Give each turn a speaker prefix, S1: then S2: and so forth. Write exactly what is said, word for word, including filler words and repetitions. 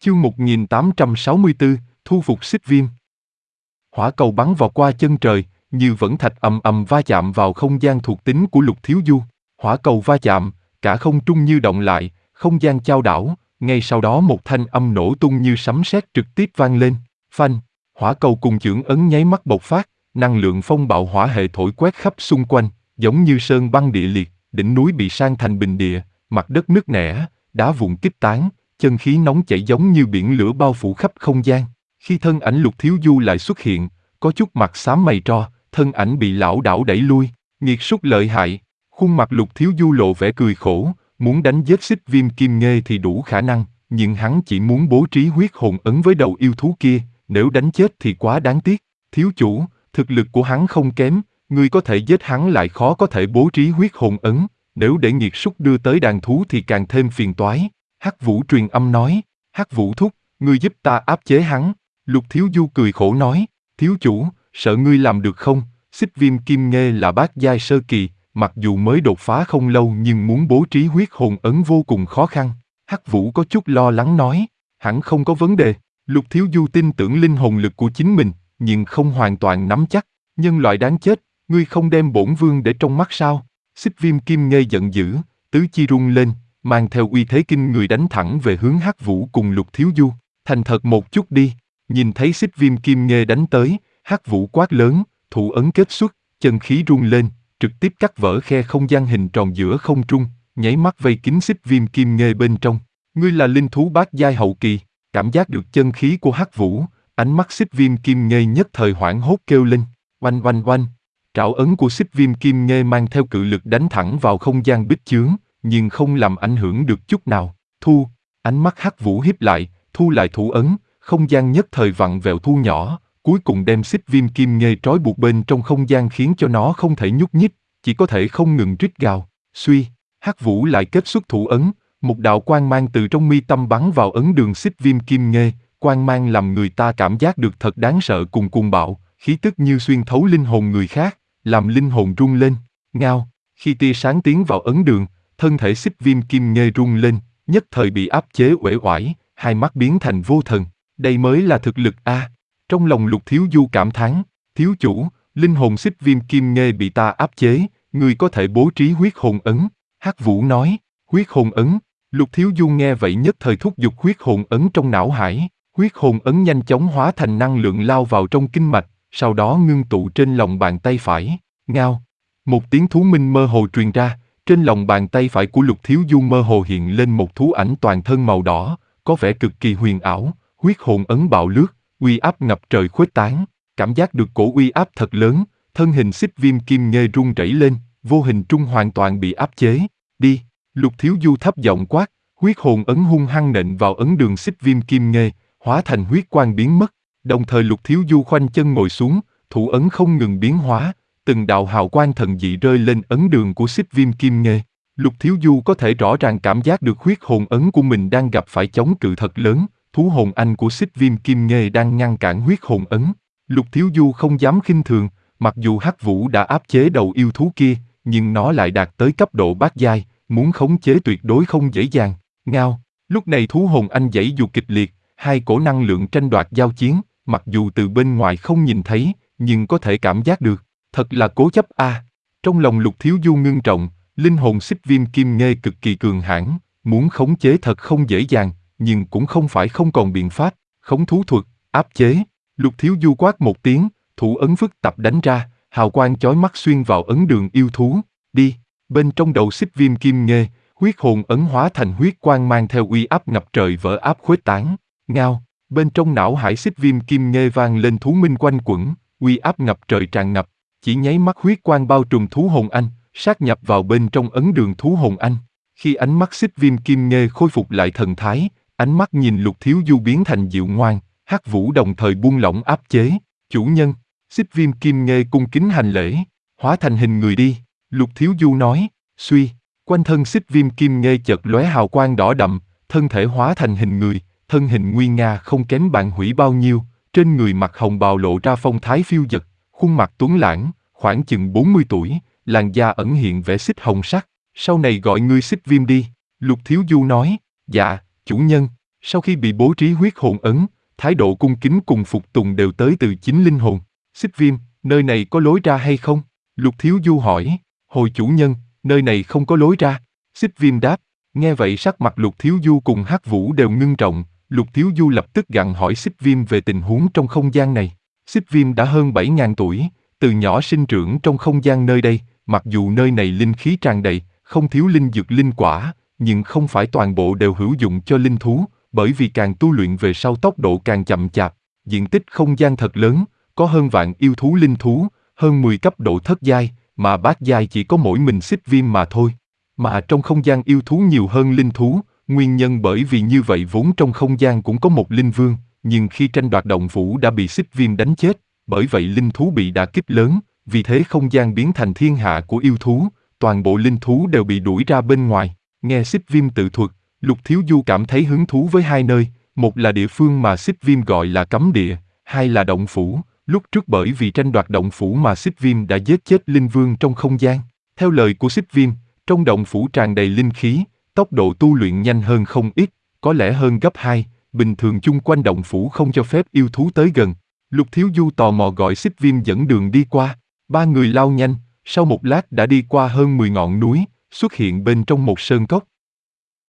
S1: Chương một nghìn tám trăm sáu mươi tư, thu phục xích viêm. Hỏa cầu bắn vọt qua chân trời, như vẫn thạch ầm ầm va chạm vào không gian thuộc tính của Lục Thiếu Du. Hỏa cầu va chạm, cả không trung như động lại, không gian chao đảo, ngay sau đó một thanh âm nổ tung như sấm sét trực tiếp vang lên. Phanh, hỏa cầu cùng chưởng ấn nháy mắt bộc phát, năng lượng phong bạo hỏa hệ thổi quét khắp xung quanh, giống như sơn băng địa liệt, đỉnh núi bị san thành bình địa, mặt đất nứt nẻ, đá vụn kích tán, chân khí nóng chảy giống như biển lửa bao phủ khắp không gian. Khi thân ảnh Lục Thiếu Du lại xuất hiện, có chút mặt xám mày tro, thân ảnh bị lão đảo đẩy lui, nghiệt súc lợi hại. Khuôn mặt Lục Thiếu Du lộ vẻ cười khổ, muốn đánh giết xích viêm kim nghê thì đủ khả năng, nhưng hắn chỉ muốn bố trí huyết hồn ấn với đầu yêu thú kia, nếu đánh chết thì quá đáng tiếc. Thiếu chủ, thực lực của hắn không kém, ngươi có thể giết hắn lại khó có thể bố trí huyết hồn ấn, nếu để nghiệt súc đưa tới đàn thú thì càng thêm phiền toái. Hắc Vũ truyền âm nói, Hắc Vũ thúc, ngươi giúp ta áp chế hắn. Lục Thiếu Du cười khổ nói, thiếu chủ, sợ ngươi làm được không? Xích viêm kim nghê là bát giai sơ kỳ, mặc dù mới đột phá không lâu nhưng muốn bố trí huyết hồn ấn vô cùng khó khăn. Hắc Vũ có chút lo lắng nói, hẳn không có vấn đề. Lục Thiếu Du tin tưởng linh hồn lực của chính mình, nhưng không hoàn toàn nắm chắc. Nhân loại đáng chết, ngươi không đem bổn vương để trong mắt sao? Xích viêm kim nghê giận dữ, tứ chi rung lên, mang theo uy thế kinh người đánh thẳng về hướng Hắc Vũ cùng Lục Thiếu Du. Thành thật một chút đi. Nhìn thấy xích viêm kim nghê đánh tới, Hắc Vũ quát lớn, thủ ấn kết xuất, chân khí rung lên, trực tiếp cắt vỡ khe không gian hình tròn giữa không trung, nháy mắt vây kín xích viêm kim nghê bên trong. Ngươi là linh thú bát giai hậu kỳ, cảm giác được chân khí của Hắc Vũ, ánh mắt xích viêm kim nghê nhất thời hoảng hốt kêu lên, oanh oanh oanh. Trảo ấn của xích viêm kim nghê mang theo cự lực đánh thẳng vào không gian bích chướng, nhưng không làm ảnh hưởng được chút nào. Thu, ánh mắt Hắc Vũ híp lại, thu lại thủ ấn, không gian nhất thời vặn vẹo thu nhỏ, cuối cùng đem xích viêm kim nghê trói buộc bên trong không gian khiến cho nó không thể nhúc nhích, chỉ có thể không ngừng rít gào. Suy, Hắc Vũ lại kết xuất thủ ấn, một đạo quang mang từ trong mi tâm bắn vào ấn đường xích viêm kim nghê, quang mang làm người ta cảm giác được thật đáng sợ cùng cuồng bạo, khí tức như xuyên thấu linh hồn người khác, làm linh hồn rung lên. Ngao, khi tia sáng tiến vào ấn đường, thân thể xích viêm kim nghê rung lên, nhất thời bị áp chế uể oải, hai mắt biến thành vô thần. Đây mới là thực lực a. Trong lòng Lục Thiếu Du cảm thán, thiếu chủ, linh hồn xích viêm kim nghê bị ta áp chế, ngươi có thể bố trí huyết hồn ấn. Hắc Vũ nói, huyết hồn ấn. Lục Thiếu Du nghe vậy nhất thời thúc giục huyết hồn ấn trong não hải, huyết hồn ấn nhanh chóng hóa thành năng lượng lao vào trong kinh mạch, sau đó ngưng tụ trên lòng bàn tay phải. Ngao, một tiếng thú minh mơ hồ truyền ra, trên lòng bàn tay phải của Lục Thiếu Du mơ hồ hiện lên một thú ảnh toàn thân màu đỏ, có vẻ cực kỳ huyền ảo. Huyết hồn ấn bạo lướt, uy áp ngập trời khuếch tán, cảm giác được cổ uy áp thật lớn, thân hình xích viêm kim nghê rung rẩy lên, vô hình trung hoàn toàn bị áp chế. Đi, Lục Thiếu Du thấp giọng quát, huyết hồn ấn hung hăng nện vào ấn đường xích viêm kim nghê, hóa thành huyết quang biến mất. Đồng thời Lục Thiếu Du khoanh chân ngồi xuống, thủ ấn không ngừng biến hóa, từng đạo hào quang thần dị rơi lên ấn đường của xích viêm kim nghê. Lục Thiếu Du có thể rõ ràng cảm giác được huyết hồn ấn của mình đang gặp phải chống cự thật lớn. Thú hồn anh của xích viêm kim nghê đang ngăn cản huyết hồn ấn. Lục Thiếu Du không dám khinh thường, mặc dù Hắc Vũ đã áp chế đầu yêu thú kia, nhưng nó lại đạt tới cấp độ bát giai, muốn khống chế tuyệt đối không dễ dàng. Ngao, lúc này thú hồn anh giãy giụa kịch liệt, hai cổ năng lượng tranh đoạt giao chiến, mặc dù từ bên ngoài không nhìn thấy, nhưng có thể cảm giác được, thật là cố chấp a. À. Trong lòng Lục Thiếu Du ngưng trọng, linh hồn xích viêm kim nghê cực kỳ cường hãn, muốn khống chế thật không dễ dàng. Nhưng cũng không phải không còn biện pháp, khống thú thuật, áp chế. Lục Thiếu Du quát một tiếng, thủ ấn phức tạp đánh ra, hào quang chói mắt xuyên vào ấn đường yêu thú. Đi, bên trong đầu xích viêm kim nghê, huyết hồn ấn hóa thành huyết quang mang theo uy áp ngập trời vỡ áp khuếch tán. Ngao, bên trong não hải xích viêm kim nghê vang lên thú minh quanh quẩn, uy áp ngập trời tràn ngập, chỉ nháy mắt huyết quang bao trùm thú hồn anh, sát nhập vào bên trong ấn đường thú hồn anh. Khi ánh mắt xích viêm kim nghê khôi phục lại thần thái, ánh mắt nhìn Lục Thiếu Du biến thành dịu ngoan, Hắc Vũ đồng thời buông lỏng áp chế. Chủ nhân, xích viêm kim nghê cung kính hành lễ, hóa thành hình người đi. Lục Thiếu Du nói, suy, quanh thân xích viêm kim nghê chợt lóe hào quang đỏ đậm, thân thể hóa thành hình người, thân hình nguy nga không kém bạn hủy bao nhiêu, trên người mặc hồng bào lộ ra phong thái phiêu dật, khuôn mặt tuấn lãng, khoảng chừng bốn mươi tuổi, làn da ẩn hiện vẻ xích hồng sắc. Sau này gọi ngươi xích viêm đi. Lục Thiếu Du nói, dạ, chủ nhân. Sau khi bị bố trí huyết hồn ấn, thái độ cung kính cùng phục tùng đều tới từ chính linh hồn. Xích Viêm, nơi này có lối ra hay không? Lục Thiếu Du hỏi. Hồi chủ nhân, nơi này không có lối ra. Xích Viêm đáp. Nghe vậy sắc mặt Lục Thiếu Du cùng Hắc Vũ đều ngưng trọng. Lục Thiếu Du lập tức gặng hỏi Xích Viêm về tình huống trong không gian này. Xích Viêm đã hơn bảy nghìn tuổi, từ nhỏ sinh trưởng trong không gian nơi đây, mặc dù nơi này linh khí tràn đầy, không thiếu linh dược linh quả, nhưng không phải toàn bộ đều hữu dụng cho linh thú, bởi vì càng tu luyện về sau tốc độ càng chậm chạp. Diện tích không gian thật lớn, có hơn vạn yêu thú linh thú, hơn mười cấp độ thất giai, mà bát giai chỉ có mỗi mình Xích Viêm mà thôi. Mà trong không gian yêu thú nhiều hơn linh thú, nguyên nhân bởi vì như vậy vốn trong không gian cũng có một linh vương, nhưng khi tranh đoạt động phủ đã bị Xích Viêm đánh chết, bởi vậy linh thú bị đả kích lớn, vì thế không gian biến thành thiên hạ của yêu thú, toàn bộ linh thú đều bị đuổi ra bên ngoài. Nghe Xích Viêm tự thuật, Lục Thiếu Du cảm thấy hứng thú với hai nơi, một là địa phương mà Xích Viêm gọi là cấm địa, hai là động phủ, lúc trước bởi vì tranh đoạt động phủ mà Xích Viêm đã giết chết linh vương trong không gian. Theo lời của Xích Viêm, trong động phủ tràn đầy linh khí, tốc độ tu luyện nhanh hơn không ít, có lẽ hơn gấp hai, bình thường chung quanh động phủ không cho phép yêu thú tới gần. Lục Thiếu Du tò mò gọi Xích Viêm dẫn đường đi qua, ba người lao nhanh, sau một lát đã đi qua hơn mười ngọn núi, xuất hiện bên trong một sơn cốc.